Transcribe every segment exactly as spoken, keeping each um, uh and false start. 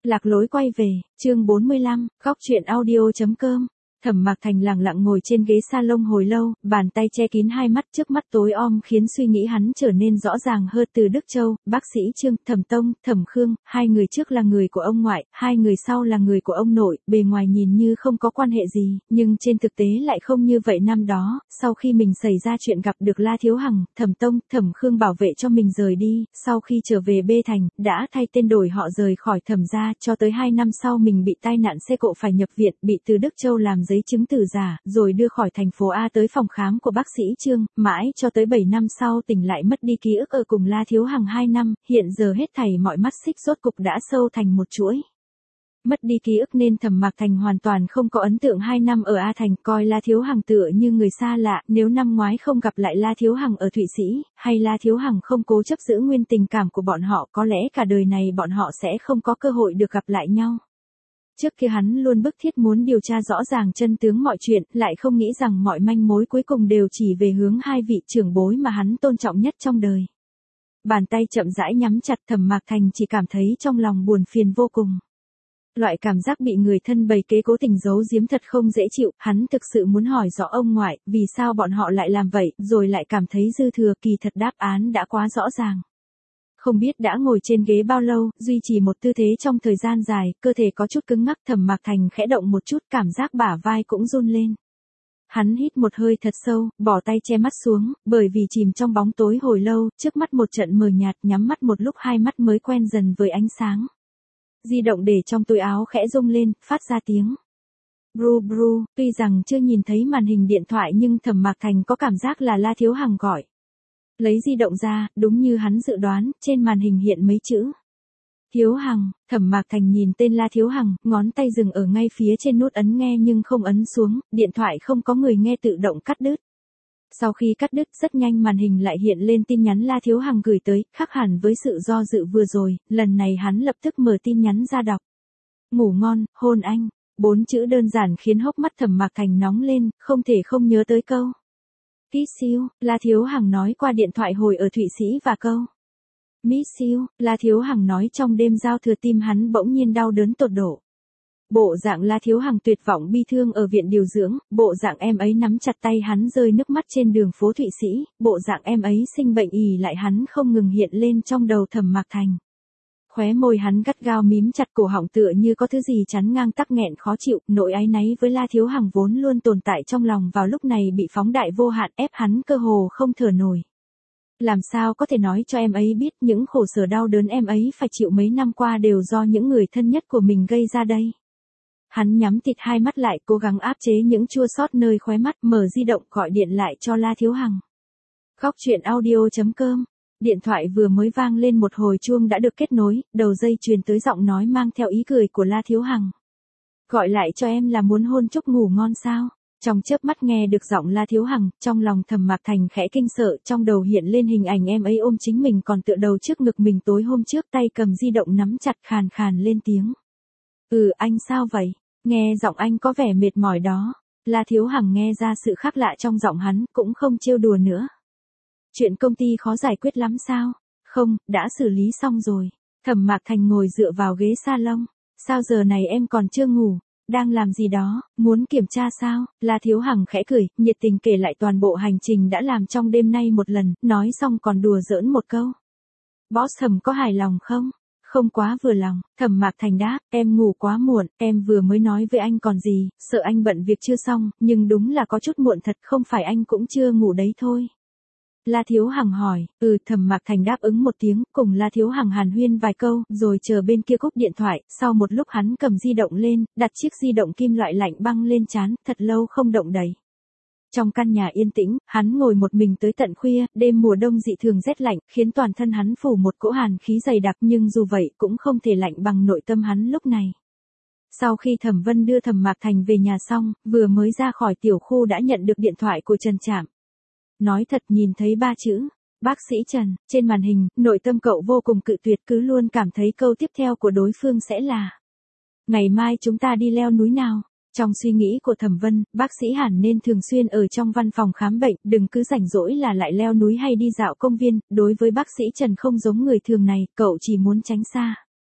Lạc Lối quay về, chương bốn mươi lăm, góc truyện audio chấm com. Thẩm Mạc Thành lặng lặng ngồi trên ghế salon hồi lâu, bàn tay che kín hai mắt, trước mắt tối om khiến suy nghĩ hắn trở nên rõ ràng hơn. Từ Đức Châu, bác sĩ Trương, Thẩm Tông, Thẩm Khương, hai người trước là người của ông ngoại, hai người sau là người của ông nội, bề ngoài nhìn như không có quan hệ gì, nhưng trên thực tế lại không như vậy. Năm đó, sau khi mình xảy ra chuyện gặp được La Thiếu Hằng, Thẩm Tông, Thẩm Khương bảo vệ cho mình rời đi, sau khi trở về B Thành, đã thay tên đổi họ rời khỏi Thẩm gia, cho tới hai năm sau mình bị tai nạn xe cộ phải nhập viện, bị Từ Đức Châu làm giấy chứng từ giả, rồi đưa khỏi thành phố A tới phòng khám của bác sĩ Trương, mãi cho tới bảy năm sau tỉnh lại mất đi ký ức ở cùng La Thiếu Hằng hai năm, hiện giờ hết thảy mọi mắt xích rốt cục đã sâu thành một chuỗi. Mất đi ký ức nên Thẩm Mạc Thành hoàn toàn không có ấn tượng hai năm ở A Thành, coi La Thiếu Hằng tựa như người xa lạ, nếu năm ngoái không gặp lại La Thiếu Hằng ở Thụy Sĩ, hay La Thiếu Hằng không cố chấp giữ nguyên tình cảm của bọn họ, có lẽ cả đời này bọn họ sẽ không có cơ hội được gặp lại nhau. Trước kia hắn luôn bức thiết muốn điều tra rõ ràng chân tướng mọi chuyện, lại không nghĩ rằng mọi manh mối cuối cùng đều chỉ về hướng hai vị trưởng bối mà hắn tôn trọng nhất trong đời. Bàn tay chậm rãi nhắm chặt, Thẩm Mạc Thành chỉ cảm thấy trong lòng buồn phiền vô cùng. Loại cảm giác bị người thân bày kế cố tình giấu giếm thật không dễ chịu, hắn thực sự muốn hỏi rõ ông ngoại, vì sao bọn họ lại làm vậy, rồi lại cảm thấy dư thừa, kỳ thật đáp án đã quá rõ ràng. Không biết đã ngồi trên ghế bao lâu, duy trì một tư thế trong thời gian dài, cơ thể có chút cứng ngắc. Thẩm Mạc Thành khẽ động một chút, cảm giác bả vai cũng run lên. Hắn hít một hơi thật sâu, bỏ tay che mắt xuống, bởi vì chìm trong bóng tối hồi lâu, trước mắt một trận mờ nhạt, nhắm mắt một lúc hai mắt mới quen dần với ánh sáng. Di động để trong túi áo khẽ rung lên, phát ra tiếng bru bru, tuy rằng chưa nhìn thấy màn hình điện thoại nhưng Thẩm Mạc Thành có cảm giác là La Thiếu Hằng gọi. Lấy di động ra, đúng như hắn dự đoán, trên màn hình hiện mấy chữ. Thiếu Hằng. Thẩm Mạc Thành nhìn tên La Thiếu Hằng, ngón tay dừng ở ngay phía trên nút ấn nghe nhưng không ấn xuống, điện thoại không có người nghe tự động cắt đứt. Sau khi cắt đứt, rất nhanh màn hình lại hiện lên tin nhắn La Thiếu Hằng gửi tới, khác hẳn với sự do dự vừa rồi, lần này hắn lập tức mở tin nhắn ra đọc. Ngủ ngon, hôn anh. Bốn chữ đơn giản khiến hốc mắt Thẩm Mạc Thành nóng lên, không thể không nhớ tới câu Kiss you, La Thiếu Hằng nói qua điện thoại hồi ở Thụy Sĩ và câu Miss you, La Thiếu Hằng nói trong đêm giao thừa. Tim hắn bỗng nhiên đau đớn tột độ. Bộ dạng La Thiếu Hằng tuyệt vọng bi thương ở viện điều dưỡng, bộ dạng em ấy nắm chặt tay hắn rơi nước mắt trên đường phố Thụy Sĩ, bộ dạng em ấy sinh bệnh ì lại hắn không ngừng hiện lên trong đầu Thẩm Mạc Thành. Khóe môi hắn gắt gao mím chặt, cổ họng tựa như có thứ gì chắn ngang, tắc nghẹn khó chịu, nỗi áy náy với La Thiếu Hằng vốn luôn tồn tại trong lòng vào lúc này bị phóng đại vô hạn, ép hắn cơ hồ không thở nổi. Làm sao có thể nói cho em ấy biết những khổ sở đau đớn em ấy phải chịu mấy năm qua đều do những người thân nhất của mình gây ra đây. Hắn nhắm tịt hai mắt lại, cố gắng áp chế những chua xót nơi khóe mắt, mở di động gọi điện lại cho La Thiếu Hằng. Góc truyện audio chấm com. Điện thoại vừa mới vang lên một hồi chuông đã được kết nối, đầu dây truyền tới giọng nói mang theo ý cười của La Thiếu Hằng. Gọi lại cho em là muốn hôn chúc ngủ ngon sao? Trong chớp mắt nghe được giọng La Thiếu Hằng, trong lòng Thẩm Mạc Thành khẽ kinh sợ, trong đầu hiện lên hình ảnh em ấy ôm chính mình còn tựa đầu trước ngực mình tối hôm trước, tay cầm di động nắm chặt, khàn khàn lên tiếng. Ừ, anh sao vậy? Nghe giọng anh có vẻ mệt mỏi đó. La Thiếu Hằng nghe ra sự khác lạ trong giọng hắn, cũng không trêu đùa nữa. Chuyện công ty khó giải quyết lắm sao? Không, đã xử lý xong rồi. Thẩm Mạc Thành ngồi dựa vào ghế salon. Sao giờ này em còn chưa ngủ? Đang làm gì đó, muốn kiểm tra sao? La Thiếu Hằng khẽ cười, nhiệt tình kể lại toàn bộ hành trình đã làm trong đêm nay một lần, nói xong còn đùa giỡn một câu. Boss Thẩm có hài lòng không? Không quá vừa lòng. Thẩm Mạc Thành đáp, em ngủ quá muộn, em vừa mới nói với anh còn gì, sợ anh bận việc chưa xong, nhưng đúng là có chút muộn thật, không phải anh cũng chưa ngủ đấy thôi. La Thiếu Hằng hỏi, ừ. Thẩm Mạc Thành đáp ứng một tiếng, cùng La Thiếu Hằng hàn huyên vài câu, rồi chờ bên kia cúp điện thoại, sau một lúc hắn cầm di động lên, đặt chiếc di động kim loại lạnh băng lên trán, thật lâu không động đậy. Trong căn nhà yên tĩnh, hắn ngồi một mình tới tận khuya, đêm mùa đông dị thường rét lạnh, khiến toàn thân hắn phủ một cỗ hàn khí dày đặc, nhưng dù vậy cũng không thể lạnh bằng nội tâm hắn lúc này. Sau khi Thẩm Vân đưa Thẩm Mạc Thành về nhà xong, vừa mới ra khỏi tiểu khu đã nhận được điện thoại của Trần Trạm. Nói thật, nhìn thấy ba chữ bác sĩ Trần trên màn hình, nội tâm cậu vô cùng cự tuyệt, cứ luôn cảm thấy câu tiếp theo của đối phương sẽ là ngày mai chúng ta đi leo núi nào. Trong suy nghĩ của Thẩm Vân, bác sĩ hẳn nên thường xuyên ở trong văn phòng khám bệnh, đừng cứ rảnh rỗi là lại leo núi hay đi dạo công viên. Đối với bác sĩ Trần không giống người thường này, cậu chỉ muốn tránh xa.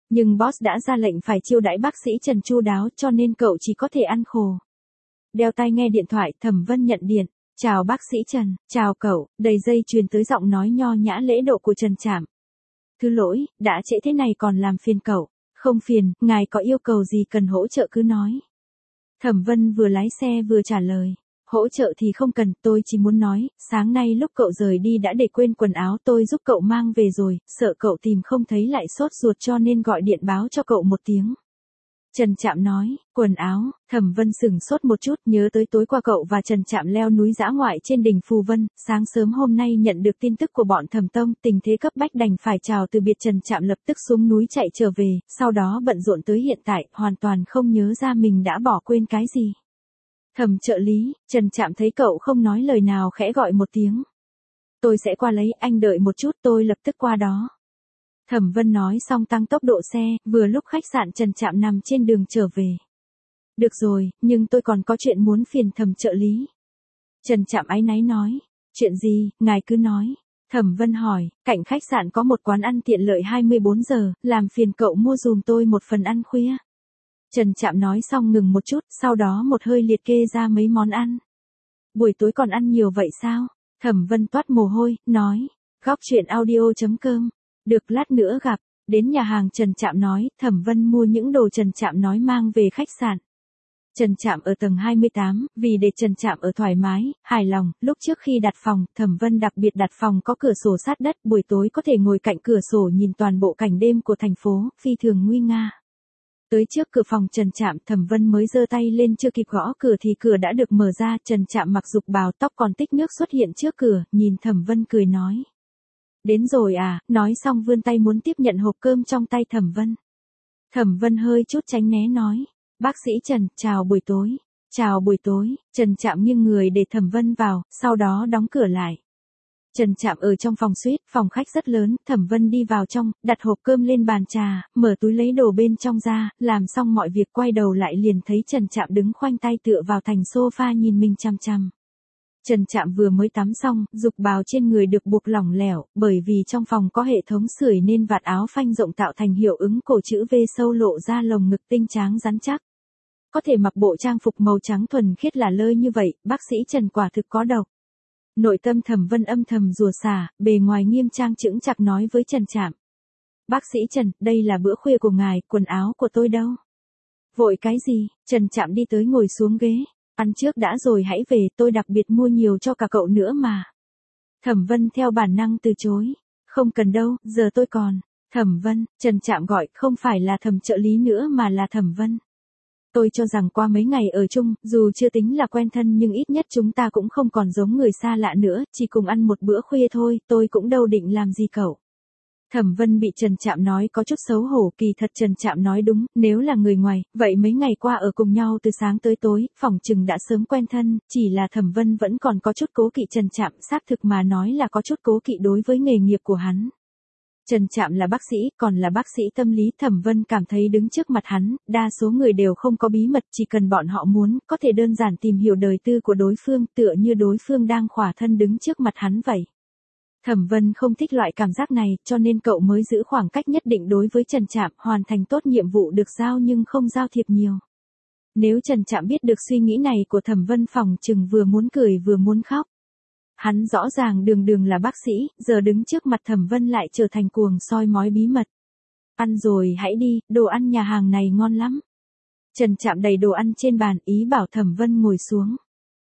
Nhưng boss đã ra lệnh phải chiêu đãi bác sĩ Trần chu đáo cho nên cậu chỉ có thể ăn khổ. Đeo tai nghe điện thoại, Thẩm Vân nhận điện. Chào bác sĩ Trần, chào cậu, đầy dây truyền tới giọng nói nho nhã lễ độ của Trần Trạm. Thứ lỗi, đã trễ thế này còn làm phiền cậu. Không phiền, ngài có yêu cầu gì cần hỗ trợ cứ nói. Thẩm Vân vừa lái xe vừa trả lời. Hỗ trợ thì không cần, tôi chỉ muốn nói, sáng nay lúc cậu rời đi đã để quên quần áo tôi giúp cậu mang về rồi, sợ cậu tìm không thấy lại sốt ruột cho nên gọi điện báo cho cậu một tiếng. Trần Trạm nói, quần áo, Thẩm Vân sửng sốt một chút nhớ tới tối qua cậu và Trần Trạm leo núi dã ngoại trên đỉnh Phù Vân, sáng sớm hôm nay nhận được tin tức của bọn Thẩm Tông, tình thế cấp bách đành phải chào từ biệt Trần Trạm lập tức xuống núi chạy trở về, sau đó bận rộn tới hiện tại, hoàn toàn không nhớ ra mình đã bỏ quên cái gì. Thẩm trợ lý, Trần Trạm thấy cậu không nói lời nào khẽ gọi một tiếng. Tôi sẽ qua lấy, anh đợi một chút tôi lập tức qua đó. Thẩm Vân nói xong tăng tốc độ xe, vừa lúc khách sạn Trần Trạm nằm trên đường trở về. Được rồi, nhưng tôi còn có chuyện muốn phiền Thẩm trợ lý. Trần Trạm áy náy nói. Chuyện gì, ngài cứ nói. Thẩm Vân hỏi, cạnh khách sạn có một quán ăn tiện lợi hai mươi bốn giờ, làm phiền cậu mua dùm tôi một phần ăn khuya. Trần Trạm nói xong ngừng một chút, sau đó một hơi liệt kê ra mấy món ăn. Buổi tối còn ăn nhiều vậy sao? Thẩm Vân toát mồ hôi, nói. Góc chuyện audio chấm com. Được lát nữa gặp. Đến nhà hàng Trần Trạm nói, Thẩm Vân mua những đồ Trần Trạm nói mang về khách sạn. Trần Trạm ở tầng hai mươi tám, vì để Trần Trạm ở thoải mái, hài lòng, lúc trước khi đặt phòng, Thẩm Vân đặc biệt đặt phòng có cửa sổ sát đất, buổi tối có thể ngồi cạnh cửa sổ nhìn toàn bộ cảnh đêm của thành phố, phi thường nguy nga. Tới trước cửa phòng Trần Trạm, Thẩm Vân mới giơ tay lên chưa kịp gõ cửa thì cửa đã được mở ra, Trần Trạm mặc dục bào tóc còn tích nước xuất hiện trước cửa, nhìn Thẩm Vân cười nói. Đến rồi à, nói xong vươn tay muốn tiếp nhận hộp cơm trong tay Thẩm Vân. Thẩm Vân hơi chút tránh né nói. Bác sĩ Trần, chào buổi tối. Chào buổi tối, Trần Trạm nghiêng người để Thẩm Vân vào, sau đó đóng cửa lại. Trần Trạm ở trong phòng suite, phòng khách rất lớn, Thẩm Vân đi vào trong, đặt hộp cơm lên bàn trà, mở túi lấy đồ bên trong ra, làm xong mọi việc quay đầu lại liền thấy Trần Trạm đứng khoanh tay tựa vào thành sofa nhìn mình chăm chăm. Trần Trạm vừa mới tắm xong, dục bào trên người được buộc lỏng lẻo, bởi vì trong phòng có hệ thống sưởi nên vạt áo phanh rộng tạo thành hiệu ứng cổ chữ V sâu lộ ra lồng ngực tinh tráng rắn chắc. Có thể mặc bộ trang phục màu trắng thuần khiết là lơi như vậy, bác sĩ Trần quả thực có độc. Nội tâm Thẩm Vân âm thầm rủa xả, bề ngoài nghiêm trang chững chạc nói với Trần Trạm. Bác sĩ Trần, đây là bữa khuya của ngài, quần áo của tôi đâu? Vội cái gì? Trần Trạm đi tới ngồi xuống ghế. Ăn trước đã rồi hãy về, tôi đặc biệt mua nhiều cho cả cậu nữa mà. Thẩm Vân theo bản năng từ chối. Không cần đâu, giờ tôi còn. Thẩm Vân, Trần Trạm gọi, không phải là Thẩm trợ lý nữa mà là Thẩm Vân. Tôi cho rằng qua mấy ngày ở chung, dù chưa tính là quen thân nhưng ít nhất chúng ta cũng không còn giống người xa lạ nữa, chỉ cùng ăn một bữa khuya thôi, tôi cũng đâu định làm gì cậu. Thẩm Vân bị Trần Trạm nói có chút xấu hổ, kỳ thật Trần Trạm nói đúng, nếu là người ngoài, vậy mấy ngày qua ở cùng nhau từ sáng tới tối, phỏng chừng đã sớm quen thân, chỉ là Thẩm Vân vẫn còn có chút cố kỵ Trần Trạm, xác thực mà nói là có chút cố kỵ đối với nghề nghiệp của hắn. Trần Trạm là bác sĩ, còn là bác sĩ tâm lý, Thẩm Vân cảm thấy đứng trước mặt hắn, đa số người đều không có bí mật, chỉ cần bọn họ muốn, có thể đơn giản tìm hiểu đời tư của đối phương, tựa như đối phương đang khỏa thân đứng trước mặt hắn vậy. Thẩm Vân không thích loại cảm giác này, cho nên cậu mới giữ khoảng cách nhất định đối với Trần Trạm, hoàn thành tốt nhiệm vụ được giao nhưng không giao thiệp nhiều. Nếu Trần Trạm biết được suy nghĩ này của Thẩm Vân phòng chừng vừa muốn cười vừa muốn khóc. Hắn rõ ràng đường đường là bác sĩ, giờ đứng trước mặt Thẩm Vân lại trở thành cuồng soi mói bí mật. Ăn rồi hãy đi, đồ ăn nhà hàng này ngon lắm. Trần Trạm đầy đồ ăn trên bàn, ý bảo Thẩm Vân ngồi xuống.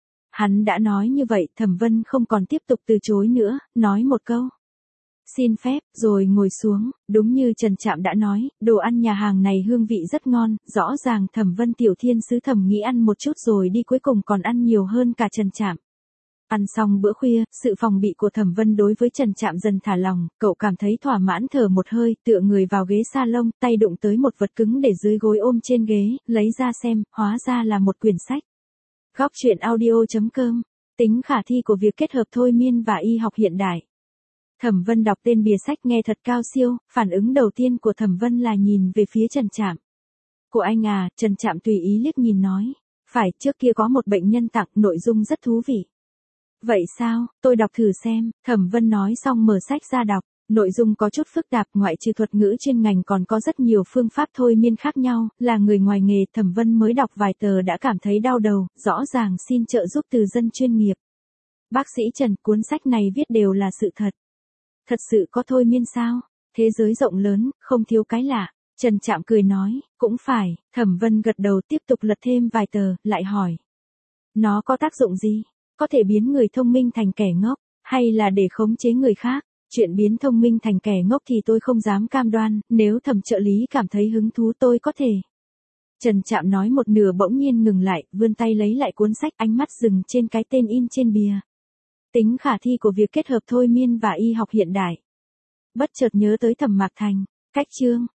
Hắn đã nói như vậy, Thẩm Vân không còn tiếp tục từ chối nữa, nói một câu. Xin phép, rồi ngồi xuống, đúng như Trần Trạm đã nói, đồ ăn nhà hàng này hương vị rất ngon, rõ ràng Thẩm Vân tiểu thiên sứ thầm nghĩ ăn một chút rồi đi cuối cùng còn ăn nhiều hơn cả Trần Trạm. Ăn xong bữa khuya, sự phòng bị của Thẩm Vân đối với Trần Trạm dần thả lỏng, cậu cảm thấy thỏa mãn thở một hơi, tựa người vào ghế salon, tay đụng tới một vật cứng để dưới gối ôm trên ghế, lấy ra xem, hóa ra là một quyển sách. Góc chuyện audio chấm com, tính khả thi của việc kết hợp thôi miên và y học hiện đại. Thẩm Vân đọc tên bìa sách nghe thật cao siêu, phản ứng đầu tiên của Thẩm Vân là nhìn về phía Trần Trạm. Của anh à, Trần Trạm tùy ý liếc nhìn nói. Phải, trước kia có một bệnh nhân tặng, nội dung rất thú vị. Vậy sao, tôi đọc thử xem, Thẩm Vân nói xong mở sách ra đọc. Nội dung có chút phức tạp, ngoại trừ thuật ngữ chuyên ngành còn có rất nhiều phương pháp thôi miên khác nhau, là người ngoài nghề. Thẩm Vân mới đọc vài tờ đã cảm thấy đau đầu, rõ ràng xin trợ giúp từ dân chuyên nghiệp. Bác sĩ Trần, cuốn sách này viết đều là sự thật. Thật sự có thôi miên sao? Thế giới rộng lớn, không thiếu cái lạ. Trần Trạm cười nói, cũng phải. Thẩm Vân gật đầu tiếp tục lật thêm vài tờ, lại hỏi. Nó có tác dụng gì? Có thể biến người thông minh thành kẻ ngốc, hay là để khống chế người khác? Chuyện biến thông minh thành kẻ ngốc thì tôi không dám cam đoan, nếu Thẩm trợ lý cảm thấy hứng thú tôi có thể. Trần Trạm nói một nửa bỗng nhiên ngừng lại, vươn tay lấy lại cuốn sách, ánh mắt dừng trên cái tên in trên bìa. Tính khả thi của việc kết hợp thôi miên và y học hiện đại. Bất chợt nhớ tới Thẩm Mạc Thành, cách chương.